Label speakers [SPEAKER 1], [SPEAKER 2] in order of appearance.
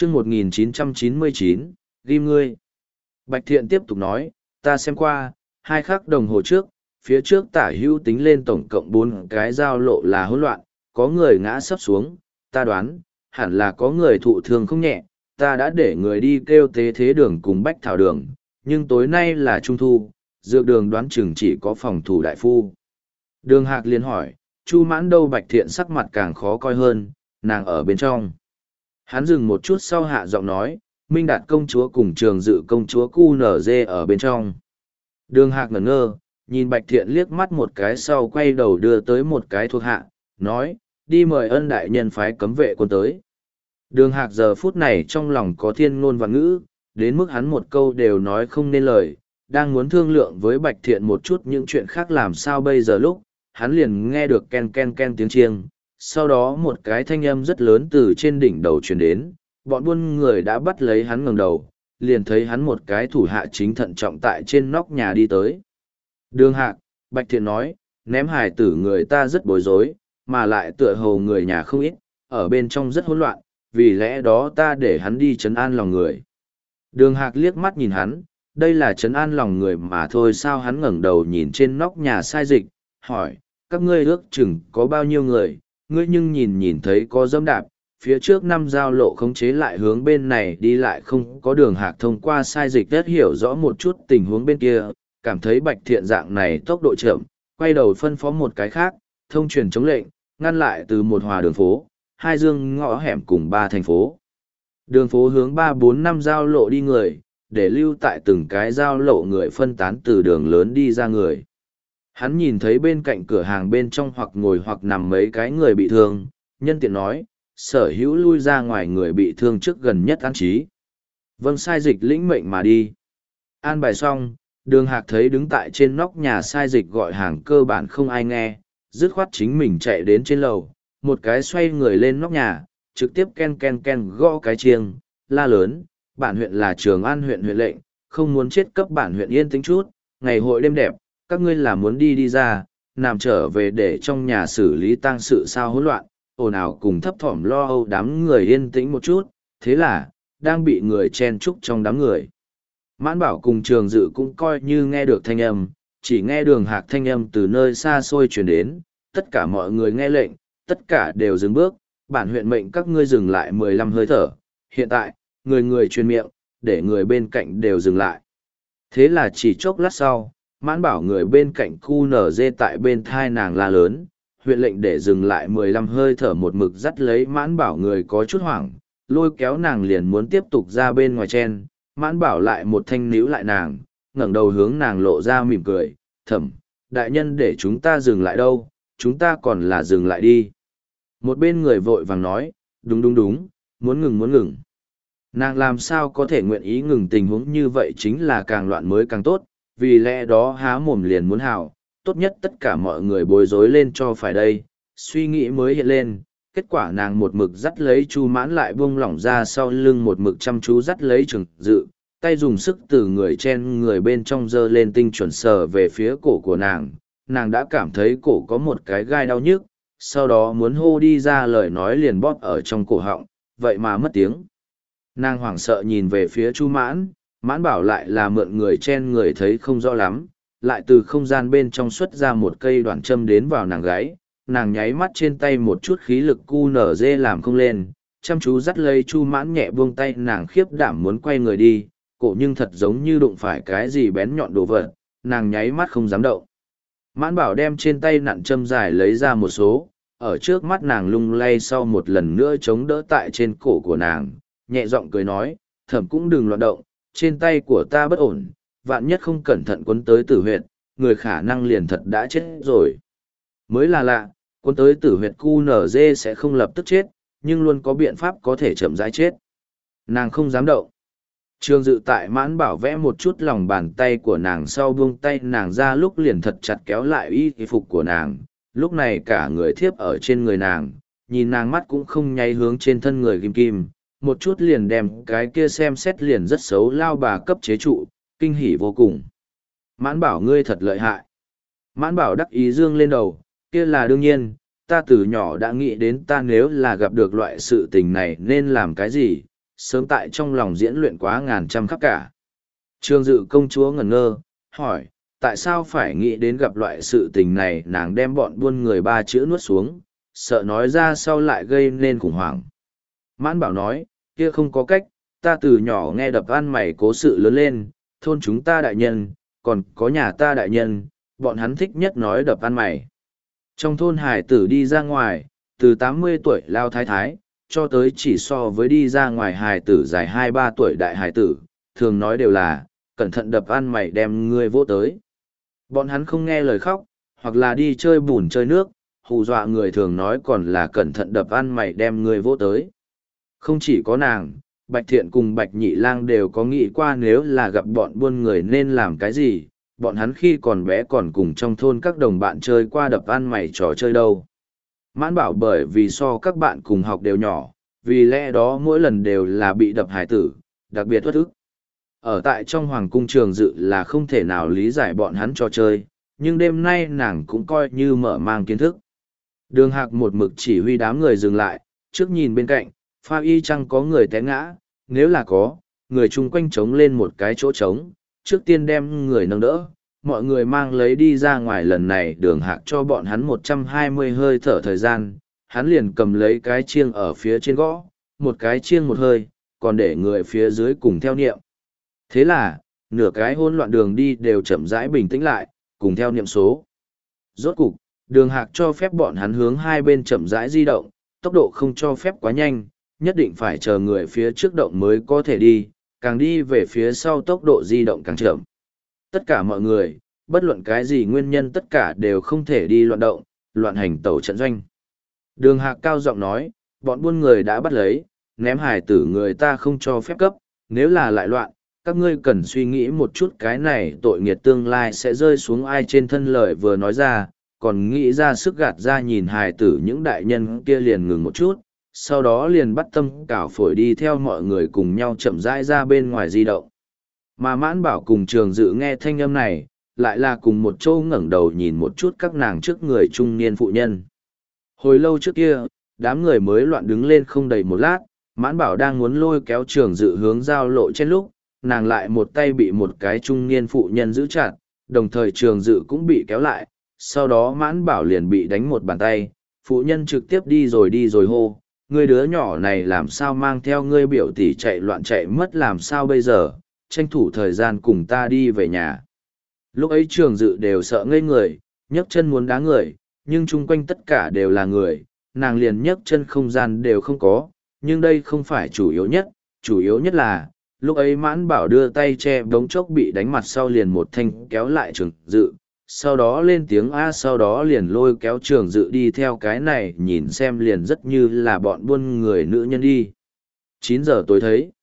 [SPEAKER 1] chương 1999, ghim ngươi. Bạch Thiện tiếp tục nói, ta xem qua, 2 khắc đồng hồ trước, phía trước tả hữu tính lên tổng cộng 4 cái giao lộ là hỗn loạn, có người ngã sấp xuống, ta đoán, hẳn là có người thụ thương không nhẹ, ta đã để người đi kêu tế thế đường cùng bách thảo đường, nhưng tối nay là trung thu, dược đường đoán chừng chỉ có phòng thủ đại phu. Đường Hạc liền hỏi, Chu Mãn đâu? Bạch Thiện sắc mặt càng khó coi hơn, nàng ở bên trong. Hắn dừng một chút sau hạ giọng nói, Minh Đạt công chúa cùng Trường Dự công chúa QNZ ở bên trong. Đường Hạc ngẩn ngơ, nhìn Bạch Thiện liếc mắt một cái sau quay đầu đưa tới một cái thuộc hạ, nói, đi mời Ân đại nhân phái cấm vệ quân tới. Đường Hạc giờ phút này trong lòng có thiên ngôn và ngữ, đến mức hắn một câu đều nói không nên lời, đang muốn thương lượng với Bạch Thiện một chút những chuyện khác làm sao bây giờ lúc, hắn liền nghe được ken ken ken tiếng chiêng, sau đó một cái thanh âm rất lớn từ trên đỉnh đầu truyền đến, bọn buôn người đã bắt lấy hắn ngẩng đầu, liền thấy hắn một cái thủ hạ chính thận trọng tại trên nóc nhà đi tới. Đường Hạc, Bạch Thiện nói, ném hài tử người ta rất bối rối, mà lại tựa hồ người nhà không ít, ở bên trong rất hỗn loạn, vì lẽ đó ta để hắn đi trấn an lòng người. Đường Hạc liếc mắt nhìn hắn, đây là trấn an lòng người mà thôi sao? Hắn ngẩng đầu nhìn trên nóc nhà sai dịch, hỏi, các ngươi ước chừng có bao nhiêu người, ngươi nhưng nhìn thấy có dẫm đạp, phía trước 5 giao lộ khống chế lại hướng bên này đi lại không có. Đường Hạc thông qua sai dịch rất hiểu rõ một chút tình huống bên kia, cảm thấy Bạch Thiện dạng này tốc độ chậm, quay đầu phân phó một cái khác, thông truyền chống lệnh, ngăn lại từ 1 hòa đường phố, 2 dương ngõ hẻm cùng 3 thành phố. Đường phố hướng 3, 4, 5 giao lộ đi người, để lưu tại từng cái giao lộ người phân tán từ đường lớn đi ra người. Hắn nhìn thấy bên cạnh cửa hàng bên trong hoặc ngồi hoặc nằm mấy cái người bị thương, nhân tiện nói, sở hữu lui ra ngoài người bị thương trước gần nhất an trí. Vâng, sai dịch lĩnh mệnh mà đi. An bài xong, Đường Hạc thấy đứng tại trên nóc nhà sai dịch gọi hàng cơ bản không ai nghe, dứt khoát chính mình chạy đến trên lầu, một cái xoay người lên nóc nhà, trực tiếp ken ken ken gõ cái chiêng, la lớn, bản huyện là Trường An huyện huyện lệnh, không muốn chết cấp bản huyện yên tĩnh chút, ngày hội đêm đẹp, các ngươi là muốn đi ra, nằm trở về để trong nhà xử lý tang sự sao hỗn loạn, ồn ào cùng thấp thỏm lo âu đám người yên tĩnh một chút, thế là, đang bị người chen chúc trong đám người. Mãn Bảo cùng Trường Dự cũng coi như nghe được thanh âm, chỉ nghe Đường Hạc thanh âm từ nơi xa xôi truyền đến, tất cả mọi người nghe lệnh, tất cả đều dừng bước, bản huyện mệnh các ngươi dừng lại 15 hơi thở, hiện tại, người truyền miệng, để người bên cạnh đều dừng lại. Thế là chỉ chốc lát sau, Mãn Bảo người bên cạnh QNZ tại bên thai nàng la lớn, huyện lệnh để dừng lại 15 hơi thở một mực dắt lấy Mãn Bảo người có chút hoảng, lôi kéo nàng liền muốn tiếp tục ra bên ngoài chen, Mãn Bảo lại một thanh níu lại nàng, ngẩng đầu hướng nàng lộ ra mỉm cười, thẩm, đại nhân để chúng ta dừng lại đâu, chúng ta còn là dừng lại đi. Một bên người vội vàng nói, đúng, muốn ngừng. Nàng làm sao có thể nguyện ý ngừng? Tình huống như vậy chính là càng loạn mới càng tốt, vì lẽ đó há mồm liền muốn hào, tốt nhất tất cả mọi người bối rối lên cho phải đây, suy nghĩ mới hiện lên, kết quả nàng một mực dắt lấy Chu Mãn lại buông lỏng ra sau lưng một mực chăm chú dắt lấy Trường Dự, tay dùng sức từ người chen người bên trong giơ lên tinh chuẩn sờ về phía cổ của nàng đã cảm thấy cổ có một cái gai đau nhức, sau đó muốn hô đi ra lời nói liền bóp ở trong cổ họng, vậy mà mất tiếng. Nàng hoảng sợ nhìn về phía Chu Mãn, Mãn Bảo lại là mượn người chen người thấy không rõ lắm, lại từ không gian bên trong xuất ra một cây đoạn châm đến vào nàng gáy, nàng nháy mắt trên tay một chút khí lực QNZ làm không lên, chăm chú dắt lấy Chu Mãn nhẹ buông tay, nàng khiếp đảm muốn quay người đi, cổ nhưng thật giống như đụng phải cái gì bén nhọn đồ vật, nàng nháy mắt không dám động. Mãn Bảo đem trên tay nặn châm dài lấy ra một số, ở trước mắt nàng lung lay sau một lần nữa chống đỡ tại trên cổ của nàng, nhẹ giọng cười nói, thẩm cũng đừng loạn động, trên tay của ta bất ổn, vạn nhất không cẩn thận quấn tới tử huyệt, người khả năng liền thật đã chết rồi. Mới là lạ, quấn tới tử huyệt QNZ sẽ không lập tức chết, nhưng luôn có biện pháp có thể chậm rãi chết. Nàng không dám động. Trường Dự tại Mãn Bảo vẽ một chút lòng bàn tay của nàng sau buông tay nàng ra lúc liền thật chặt kéo lại y phục của nàng, lúc này cả người thiếp ở trên người nàng, nhìn nàng mắt cũng không nháy hướng trên thân người kim kim, một chút liền đem cái kia xem xét liền rất xấu lao bà cấp chế trụ, kinh hỉ vô cùng. Mãn Bảo ngươi thật lợi hại. Mãn Bảo đắc ý dương lên đầu, kia là đương nhiên, ta từ nhỏ đã nghĩ đến ta nếu là gặp được loại sự tình này nên làm cái gì, sớm tại trong lòng diễn luyện quá ngàn trăm khắp cả. Trường Dự công chúa ngẩn ngơ, hỏi, tại sao phải nghĩ đến gặp loại sự tình này? Nàng đem bọn buôn người ba chữ nuốt xuống, sợ nói ra sau lại gây nên khủng hoảng. Mãn Bảo nói, kia không có cách, ta từ nhỏ nghe đập ăn mày cố sự lớn lên, thôn chúng ta đại nhân, còn có nhà ta đại nhân, bọn hắn thích nhất nói đập ăn mày. Trong thôn hải tử đi ra ngoài, từ 80 tuổi lao thái thái, cho tới chỉ so với đi ra ngoài hải tử dài 2-3 tuổi đại hải tử, thường nói đều là, cẩn thận đập ăn mày đem ngươi vỗ tới. Bọn hắn không nghe lời khóc, hoặc là đi chơi bùn chơi nước, hù dọa người thường nói còn là cẩn thận đập ăn mày đem ngươi vỗ tới. Không chỉ có nàng, Bạch Thiện cùng Bạch Nhị Lang đều có nghĩ qua nếu là gặp bọn buôn người nên làm cái gì, bọn hắn khi còn bé còn cùng trong thôn các đồng bạn chơi qua đập ăn mày trò chơi đâu. Mãn Bảo bởi vì so các bạn cùng học đều nhỏ, vì lẽ đó mỗi lần đều là bị đập hải tử, đặc biệt uất ức. Ở tại trong Hoàng cung Trường Dự là không thể nào lý giải bọn hắn trò chơi, nhưng đêm nay nàng cũng coi như mở mang kiến thức. Đường Hạc một mực chỉ huy đám người dừng lại, trước nhìn bên cạnh, pha y chăng có người té ngã, nếu là có, người chung quanh trống lên một cái chỗ trống, trước tiên đem người nâng đỡ, mọi người mang lấy đi ra ngoài. Lần này Đường Hạc cho bọn hắn 120 hơi thở thời gian, hắn liền cầm lấy cái chiêng ở phía trên gõ, một cái chiêng một hơi, còn để người phía dưới cùng theo niệm. Thế là, nửa cái hỗn loạn đường đi đều chậm rãi bình tĩnh lại, cùng theo niệm số. Rốt cục, Đường Hạc cho phép bọn hắn hướng hai bên chậm rãi di động, tốc độ không cho phép quá nhanh, nhất định phải chờ người phía trước động mới có thể đi, càng đi về phía sau tốc độ di động càng chậm. Tất cả mọi người, bất luận cái gì nguyên nhân tất cả đều không thể đi loạn động, loạn hành tẩu trận doanh. Đường Hạc cao giọng nói, bọn buôn người đã bắt lấy, ném hải tử người ta không cho phép cấp, nếu là lại loạn, các ngươi cần suy nghĩ một chút cái này tội nghiệt tương lai sẽ rơi xuống ai trên thân. Lời vừa nói ra, còn nghĩ ra sức gạt ra nhìn hài tử những đại nhân kia liền ngừng một chút, sau đó liền bắt tâm cảo phổi đi theo mọi người cùng nhau chậm rãi ra bên ngoài di động. Mà Mãn Bảo cùng Trường Dự nghe thanh âm này, lại là cùng một chỗ ngẩng đầu nhìn một chút các nàng trước người trung niên phụ nhân. Hồi lâu trước kia, đám người mới loạn đứng lên không đầy một lát, Mãn Bảo đang muốn lôi kéo Trường Dự hướng giao lộ trên lúc, nàng lại một tay bị một cái trung niên phụ nhân giữ chặt, đồng thời Trường Dự cũng bị kéo lại, sau đó Mãn Bảo liền bị đánh một bàn tay, phụ nhân trực tiếp đi rồi hô, ngươi đứa nhỏ này làm sao mang theo ngươi biểu tỷ chạy loạn chạy mất làm sao bây giờ, tranh thủ thời gian cùng ta đi về nhà. Lúc ấy Trường Dự đều sợ ngây người, nhấc chân muốn đá người, nhưng chung quanh tất cả đều là người, nàng liền nhấc chân không gian đều không có, nhưng đây không phải chủ yếu nhất là, lúc ấy Mãn Bảo đưa tay che đống chốc bị đánh mặt sau liền một thanh kéo lại Trường Dự, sau đó lên tiếng A, sau đó liền lôi kéo Trường Dự đi theo cái này nhìn xem liền rất như là bọn buôn người nữ nhân đi. 9 giờ tối thấy.